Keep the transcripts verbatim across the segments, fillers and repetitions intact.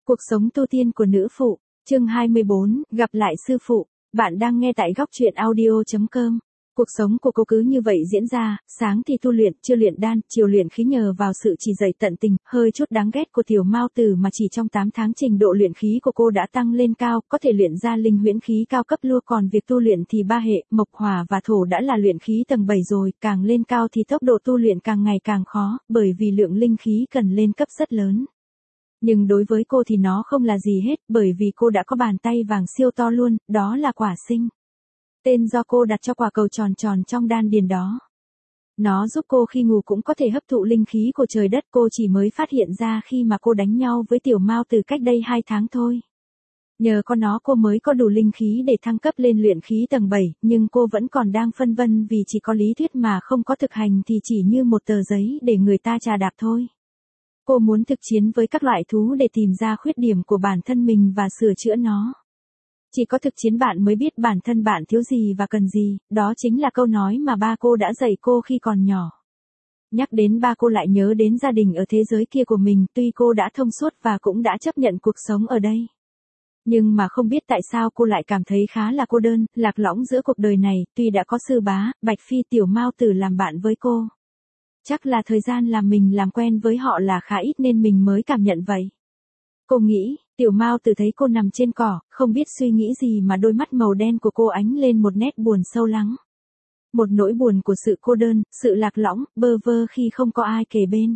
Cuộc sống tu tiên của nữ phụ, chương hai mươi bốn, gặp lại sư phụ. Bạn đang nghe tại góc truyện audio chấm com. Cuộc sống của cô cứ như vậy diễn ra, sáng thì tu luyện, trưa luyện đan, chiều luyện khí nhờ vào sự chỉ dạy tận tình, hơi chút đáng ghét của tiểu Mao Tử mà chỉ trong tám tháng trình độ luyện khí của cô đã tăng lên cao, có thể luyện ra linh huyễn khí cao cấp luôn, còn việc tu luyện thì ba hệ, mộc hỏa và thổ đã là luyện khí tầng bảy rồi, càng lên cao thì tốc độ tu luyện càng ngày càng khó, bởi vì lượng linh khí cần lên cấp rất lớn. Nhưng đối với cô thì nó không là gì hết, bởi vì cô đã có bàn tay vàng siêu to luôn, đó là quả sinh. Tên do cô đặt cho quả cầu tròn tròn trong đan điền đó. Nó giúp cô khi ngủ cũng có thể hấp thụ linh khí của trời đất, cô chỉ mới phát hiện ra khi mà cô đánh nhau với tiểu Mao từ cách đây hai tháng thôi. Nhờ có nó cô mới có đủ linh khí để thăng cấp lên luyện khí tầng bảy, nhưng cô vẫn còn đang phân vân vì chỉ có lý thuyết mà không có thực hành thì chỉ như một tờ giấy để người ta chà đạp thôi. Cô muốn thực chiến với các loại thú để tìm ra khuyết điểm của bản thân mình và sửa chữa nó. Chỉ có thực chiến bạn mới biết bản thân bạn thiếu gì và cần gì, đó chính là câu nói mà ba cô đã dạy cô khi còn nhỏ. Nhắc đến ba cô lại nhớ đến gia đình ở thế giới kia của mình, tuy cô đã thông suốt và cũng đã chấp nhận cuộc sống ở đây. Nhưng mà không biết tại sao cô lại cảm thấy khá là cô đơn, lạc lõng giữa cuộc đời này, tuy đã có sư bá, Bạch Phi, tiểu Mao Tử làm bạn với cô. Chắc là thời gian làm mình làm quen với họ là khá ít nên mình mới cảm nhận vậy. Cô nghĩ, tiểu Mao Tử thấy cô nằm trên cỏ, không biết suy nghĩ gì mà đôi mắt màu đen của cô ánh lên một nét buồn sâu lắng. Một nỗi buồn của sự cô đơn, sự lạc lõng, bơ vơ khi không có ai kề bên.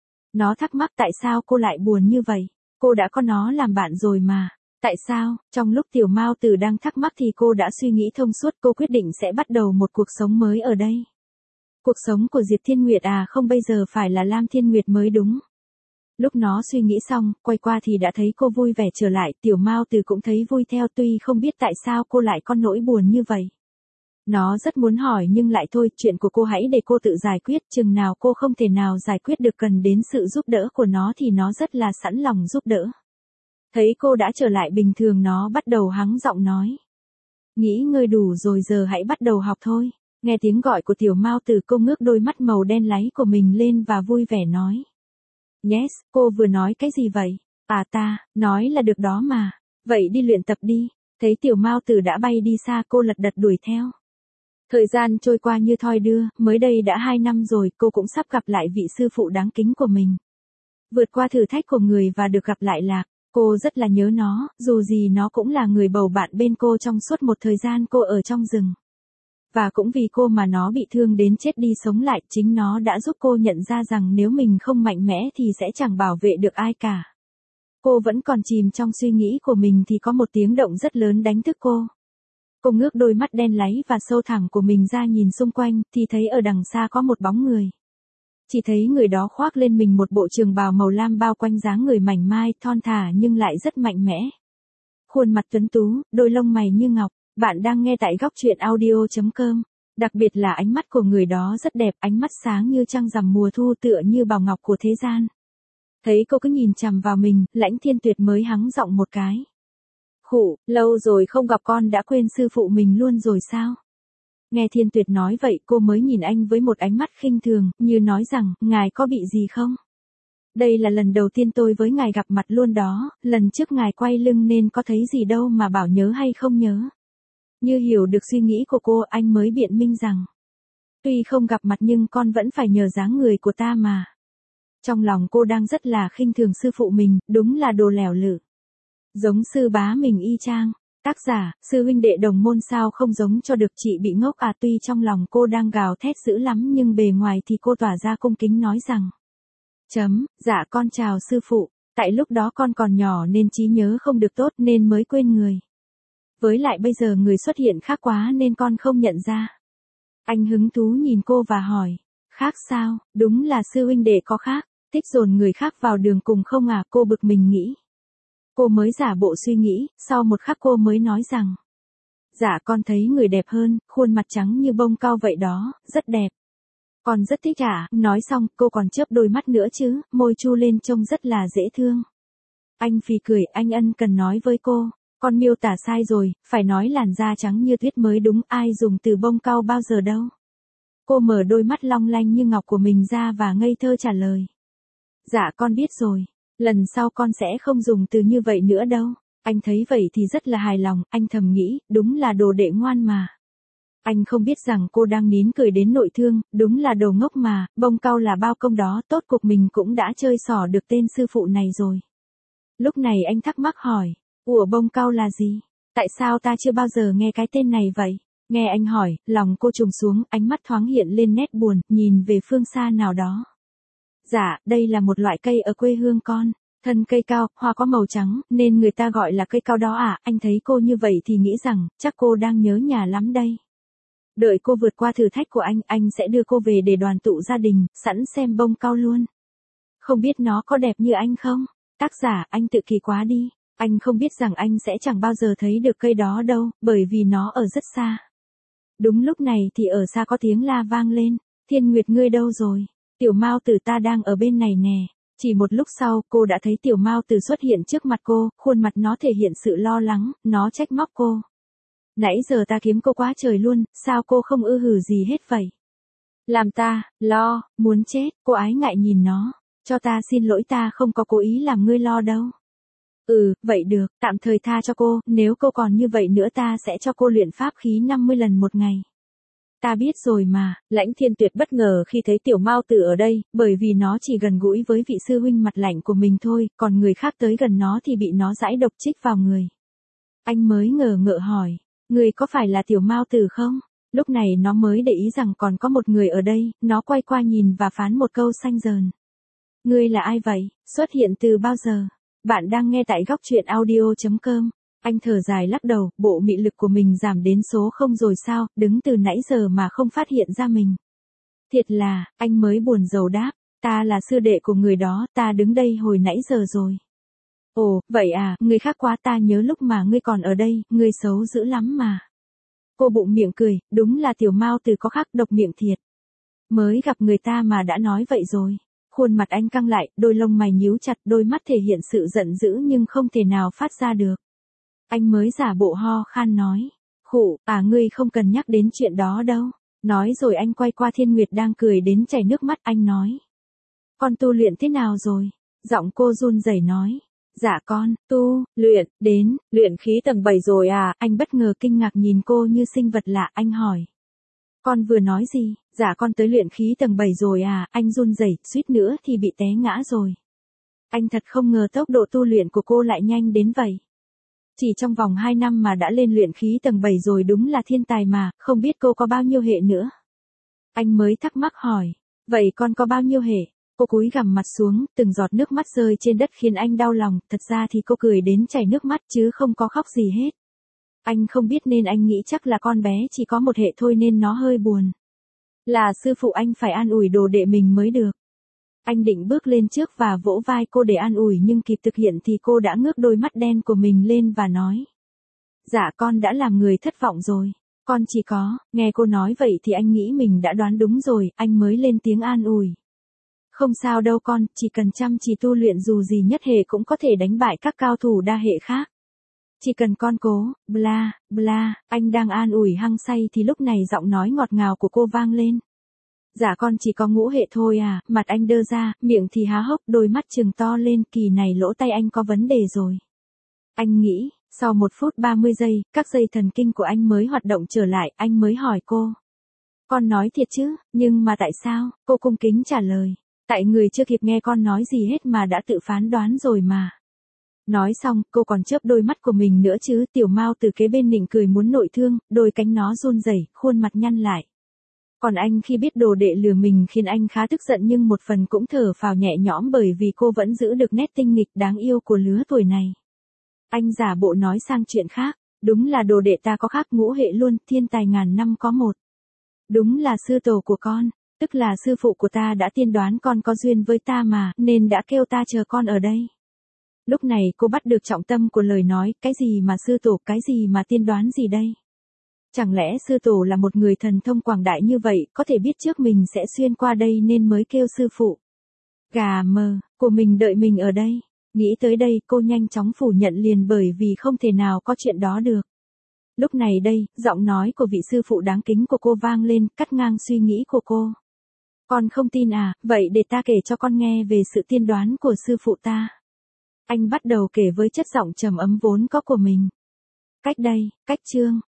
Nó thắc mắc tại sao cô lại buồn như vậy, cô đã có nó làm bạn rồi mà. Tại sao, trong lúc tiểu Mao Tử đang thắc mắc thì cô đã suy nghĩ thông suốt, cô quyết định sẽ bắt đầu một cuộc sống mới ở đây. Cuộc sống của Diệp Thiên Nguyệt à, không, bây giờ phải là Lam Thiên Nguyệt mới đúng. Lúc nó suy nghĩ xong, quay qua thì đã thấy cô vui vẻ trở lại, tiểu Mao Tử cũng thấy vui theo, tuy không biết tại sao cô lại có nỗi buồn như vậy. Nó rất muốn hỏi nhưng lại thôi, chuyện của cô hãy để cô tự giải quyết, chừng nào cô không thể nào giải quyết được cần đến sự giúp đỡ của nó thì nó rất là sẵn lòng giúp đỡ. Thấy cô đã trở lại bình thường nó bắt đầu hắng giọng nói. Nghĩ ngơi đủ rồi, giờ hãy bắt đầu học thôi. Nghe tiếng gọi của tiểu Mao Tử, cô ngước đôi mắt màu đen láy của mình lên và vui vẻ nói. Yes, cô vừa nói cái gì vậy? À ta, nói là được đó mà. Vậy đi luyện tập đi. Thấy tiểu Mao Tử đã bay đi xa, cô lật đật đuổi theo. Thời gian trôi qua như thoi đưa, mới đây đã hai năm rồi, cô cũng sắp gặp lại vị sư phụ đáng kính của mình. Vượt qua thử thách của người và được gặp lại Lạc, cô rất là nhớ nó, dù gì nó cũng là người bầu bạn bên cô trong suốt một thời gian cô ở trong rừng. Và cũng vì cô mà nó bị thương đến chết đi sống lại, chính nó đã giúp cô nhận ra rằng nếu mình không mạnh mẽ thì sẽ chẳng bảo vệ được ai cả. Cô vẫn còn chìm trong suy nghĩ của mình thì có một tiếng động rất lớn đánh thức cô. Cô ngước đôi mắt đen láy và sâu thẳm của mình ra nhìn xung quanh, thì thấy ở đằng xa có một bóng người. Chỉ thấy người đó khoác lên mình một bộ trường bào màu lam bao quanh dáng người mảnh mai, thon thả nhưng lại rất mạnh mẽ. Khuôn mặt tuấn tú, đôi lông mày như ngọc. Bạn đang nghe tại góc truyện audio chấm com. Đặc biệt là ánh mắt của người đó rất đẹp, ánh mắt sáng như trăng rằm mùa thu, tựa như bảo ngọc của thế gian. Thấy cô cứ nhìn chằm vào mình, Lãnh Thiên Tuyệt mới hắng giọng một cái. Khụ, lâu rồi không gặp, con đã quên sư phụ mình luôn rồi sao? Nghe Thiên Tuyệt nói vậy, cô mới nhìn anh với một ánh mắt khinh thường, như nói rằng, ngài có bị gì không? Đây là lần đầu tiên tôi với ngài gặp mặt luôn đó, lần trước ngài quay lưng nên có thấy gì đâu mà bảo nhớ hay không nhớ. Như hiểu được suy nghĩ của cô, anh mới biện minh rằng. Tuy không gặp mặt nhưng con vẫn phải nhờ dáng người của ta mà. Trong lòng cô đang rất là khinh thường sư phụ mình, đúng là đồ lẻo lử. Giống sư bá mình y chang. Tác giả, sư huynh đệ đồng môn sao không giống cho được, chị bị ngốc à? Tuy trong lòng cô đang gào thét dữ lắm nhưng bề ngoài thì cô tỏa ra cung kính nói rằng. Chấm, dạ con chào sư phụ, tại lúc đó con còn nhỏ nên trí nhớ không được tốt nên mới quên người. Với lại bây giờ người xuất hiện khác quá nên con không nhận ra. Anh hứng thú nhìn cô và hỏi, khác sao? Đúng là sư huynh đệ có khác, thích dồn người khác vào đường cùng không à? Cô bực mình nghĩ. Cô mới giả bộ suy nghĩ, sau một khắc cô mới nói rằng. Dạ con thấy người đẹp hơn, khuôn mặt trắng như bông cao vậy đó, rất đẹp. Con rất thích ạ, nói xong cô còn chớp đôi mắt nữa chứ, môi chu lên trông rất là dễ thương. Anh phì cười, anh ân cần nói với cô. Con miêu tả sai rồi, phải nói làn da trắng như tuyết mới đúng, ai dùng từ bông cau bao giờ đâu. Cô mở đôi mắt long lanh như ngọc của mình ra và ngây thơ trả lời. Dạ con biết rồi. Lần sau con sẽ không dùng từ như vậy nữa đâu. Anh thấy vậy thì rất là hài lòng, anh thầm nghĩ, đúng là đồ đệ ngoan mà. Anh không biết rằng cô đang nín cười đến nội thương, đúng là đồ ngốc mà, bông cau là bao công đó, tốt cuộc mình cũng đã chơi xỏ được tên sư phụ này rồi. Lúc này anh thắc mắc hỏi, ủa bông cau là gì? Tại sao ta chưa bao giờ nghe cái tên này vậy? Nghe anh hỏi, lòng cô trùng xuống, ánh mắt thoáng hiện lên nét buồn, nhìn về phương xa nào đó. Dạ, đây là một loại cây ở quê hương con. Thân cây cao, hoa có màu trắng, nên người ta gọi là cây cao đó à, anh thấy cô như vậy thì nghĩ rằng, chắc cô đang nhớ nhà lắm đây. Đợi cô vượt qua thử thách của anh, anh sẽ đưa cô về để đoàn tụ gia đình, sẵn xem bông cau luôn. Không biết nó có đẹp như anh không? Tác giả, anh tự kỳ quá đi. Anh không biết rằng anh sẽ chẳng bao giờ thấy được cây đó đâu, bởi vì nó ở rất xa. Đúng lúc này thì ở xa có tiếng la vang lên, Thiên Nguyệt ngươi đâu rồi? Tiểu Mao Tử ta đang ở bên này nè. Chỉ một lúc sau, cô đã thấy Tiểu Mao Tử xuất hiện trước mặt cô, khuôn mặt nó thể hiện sự lo lắng, nó trách móc cô. Nãy giờ ta kiếm cô quá trời luôn, sao cô không ư hử gì hết vậy? Làm ta, lo, muốn chết, cô ái ngại nhìn nó. Cho ta xin lỗi, ta không có cố ý làm ngươi lo đâu. Ừ, vậy được, tạm thời tha cho cô, nếu cô còn như vậy nữa ta sẽ cho cô luyện pháp khí năm mươi lần một ngày. Ta biết rồi mà, Lãnh Thiên Tuyệt bất ngờ khi thấy Tiểu Mao Tử ở đây, bởi vì nó chỉ gần gũi với vị sư huynh mặt lạnh của mình thôi, còn người khác tới gần nó thì bị nó giãi độc chích vào người. Anh mới ngờ ngợ hỏi, người có phải là Tiểu Mao Tử không? Lúc này nó mới để ý rằng còn có một người ở đây, nó quay qua nhìn và phán một câu xanh dờn. Ngươi là ai vậy, xuất hiện từ bao giờ? Bạn đang nghe tại góc truyện audio chấm com. Anh thở dài lắc đầu, bộ mị lực của mình giảm đến số không rồi sao, đứng từ nãy giờ mà không phát hiện ra mình. Thiệt là, anh mới buồn rầu đáp, ta là sư đệ của người đó, ta đứng đây hồi nãy giờ rồi. Ồ, vậy à, người khác quá, ta nhớ lúc mà ngươi còn ở đây, ngươi xấu dữ lắm mà. Cô bụng miệng cười, đúng là Tiểu Mao Tử có khắc độc miệng thiệt. Mới gặp người ta mà đã nói vậy rồi. Khuôn mặt anh căng lại, đôi lông mày nhíu chặt, đôi mắt thể hiện sự giận dữ nhưng không thể nào phát ra được. Anh mới giả bộ ho khan nói, khụ, à ngươi không cần nhắc đến chuyện đó đâu. Nói rồi anh quay qua Thiên Nguyệt đang cười đến chảy nước mắt, anh nói. Con tu luyện thế nào rồi? Giọng cô run rẩy nói. Dạ con, tu, luyện, đến, luyện khí tầng bảy rồi à, anh bất ngờ kinh ngạc nhìn cô như sinh vật lạ, anh hỏi. Con vừa nói gì? Dạ con tới luyện khí tầng bảy rồi à, anh run rẩy, suýt nữa thì bị té ngã rồi. Anh thật không ngờ tốc độ tu luyện của cô lại nhanh đến vậy. Chỉ trong vòng hai năm mà đã lên luyện khí tầng bảy rồi, đúng là thiên tài mà, không biết cô có bao nhiêu hệ nữa. Anh mới thắc mắc hỏi, vậy con có bao nhiêu hệ? Cô cúi gằm mặt xuống, từng giọt nước mắt rơi trên đất khiến anh đau lòng, thật ra thì cô cười đến chảy nước mắt chứ không có khóc gì hết. Anh không biết nên anh nghĩ chắc là con bé chỉ có một hệ thôi nên nó hơi buồn. Là sư phụ anh phải an ủi đồ đệ mình mới được. Anh định bước lên trước và vỗ vai cô để an ủi nhưng kịp thực hiện thì cô đã ngước đôi mắt đen của mình lên và nói. Dạ con đã làm người thất vọng rồi. Con chỉ có, nghe cô nói vậy thì anh nghĩ mình đã đoán đúng rồi, anh mới lên tiếng an ủi. Không sao đâu con, chỉ cần chăm chỉ tu luyện dù gì nhất hệ cũng có thể đánh bại các cao thủ đa hệ khác. Chỉ cần con cố, bla, bla, anh đang an ủi hăng say thì lúc này giọng nói ngọt ngào của cô vang lên. Dạ con chỉ có ngũ hệ thôi à, mặt anh đơ ra, miệng thì há hốc, đôi mắt trừng to lên, kỳ này lỗ tai anh có vấn đề rồi. Anh nghĩ, sau một phút ba mươi giây, các dây thần kinh của anh mới hoạt động trở lại, anh mới hỏi cô. Con nói thiệt chứ, nhưng mà tại sao? Cô cung kính trả lời. Tại người chưa kịp nghe con nói gì hết mà đã tự phán đoán rồi mà. Nói xong, cô còn chớp đôi mắt của mình nữa chứ, Tiểu Mao từ kế bên nịnh cười muốn nội thương, đôi cánh nó run rẩy, khuôn mặt nhăn lại. Còn anh khi biết đồ đệ lừa mình khiến anh khá tức giận nhưng một phần cũng thở phào nhẹ nhõm bởi vì cô vẫn giữ được nét tinh nghịch đáng yêu của lứa tuổi này. Anh giả bộ nói sang chuyện khác, đúng là đồ đệ ta có khác ngũ hệ luôn, thiên tài ngàn năm có một. Đúng là sư tổ của con, tức là sư phụ của ta đã tiên đoán con có duyên với ta mà, nên đã kêu ta chờ con ở đây. Lúc này cô bắt được trọng tâm của lời nói, cái gì mà sư tổ, cái gì mà tiên đoán gì đây? Chẳng lẽ sư tổ là một người thần thông quảng đại như vậy, có thể biết trước mình sẽ xuyên qua đây nên mới kêu sư phụ. Gà mờ, của mình đợi mình ở đây. Nghĩ tới đây cô nhanh chóng phủ nhận liền bởi vì không thể nào có chuyện đó được. Lúc này đây, giọng nói của vị sư phụ đáng kính của cô vang lên, cắt ngang suy nghĩ của cô. Con không tin à, vậy để ta kể cho con nghe về sự tiên đoán của sư phụ ta. Anh bắt đầu kể với chất giọng trầm ấm vốn có của mình. Cách đây, cách chương,